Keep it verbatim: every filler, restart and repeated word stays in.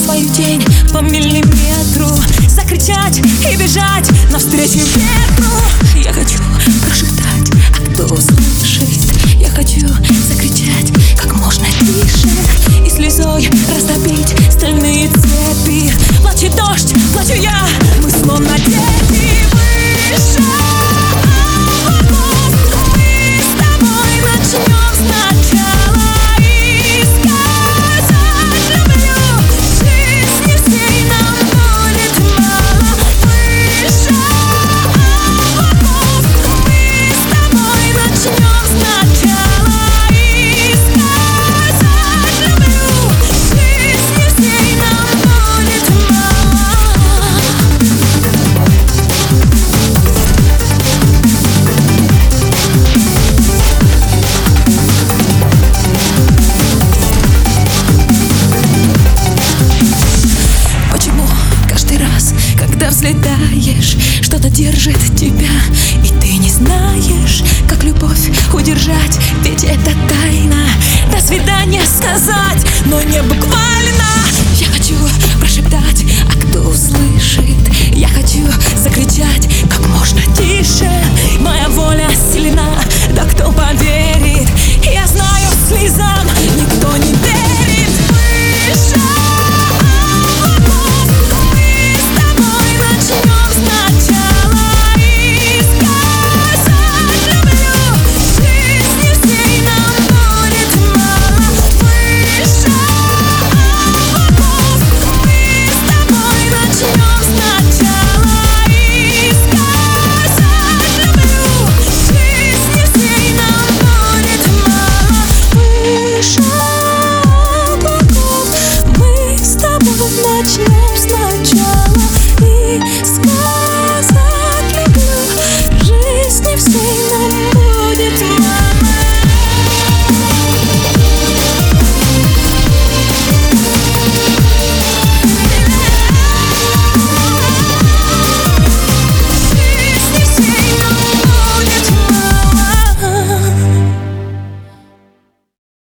свою тень по миллиметру, закричать и бежать навстречу ветру. Я хочу прошептать, а кто услышит? Я хочу закричать как можно тише и слезой растопить стальные цепи. Плачет дождь, плачу я, мы словно дети выше облаков. Мы с тобой начнем сначала и сказать люблю. Жизни всей нам будет мало. Выше облаков. Мы с тобой начнем сначала и сказать люблю. Жизни всей нам будет мало. Почему каждый раз, когда взлетаешь, что-то держит тебя, и ты не знаешь, как любовь удержать? Ведь это тайна. До свидания сказать, но не буквально. Я хочу прошептать, а кто услышит? Я хочу закричать как можно тише. Моя воля сильна, да кто